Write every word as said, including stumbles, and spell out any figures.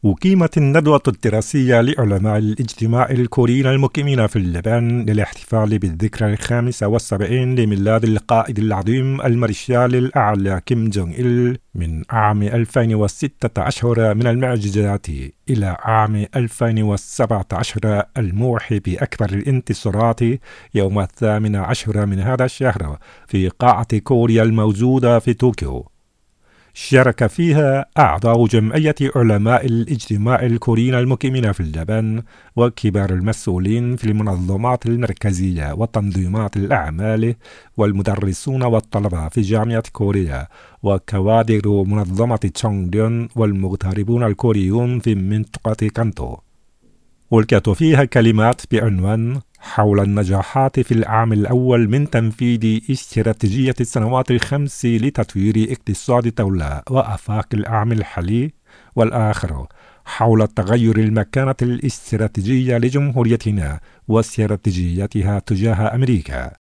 أقيمت الندوة الدراسية لعلماء الاجتماع الكوريين المقيمين في اليابان للاحتفال بالذكرى الخامسة والسبعين لميلاد القائد العظيم المارشال الأعلى كيم جونغ إل من عام ألفين وستة عشر من المعجزات إلى عام ألفين وسبعة عشر الموحي بأكبر الانتصارات يوم الثامن عشر من هذا الشهر في قاعة كوريا الموجودة في طوكيو. شارك فيها أعضاء جمعية علماء الاجتماع الكوريين المقيمين في اليابان وكبار المسؤولين في المنظمات المركزية وتنظيمات الأعمال والمدرسون والطلبة في جامعة كوريا وكوادر منظمة تشونغريون والمغتربون الكوريون في منطقة كانتو. ألقت فيها كلمات بعنوان حول النجاحات في العام الأول من تنفيذ استراتيجية السنوات الخمس لتطوير اقتصاد الدولة وآفاق العام الحالي، والآخر حول تغير المكانة الاستراتيجية لجمهوريتنا واستراتيجيتها تجاه أمريكا.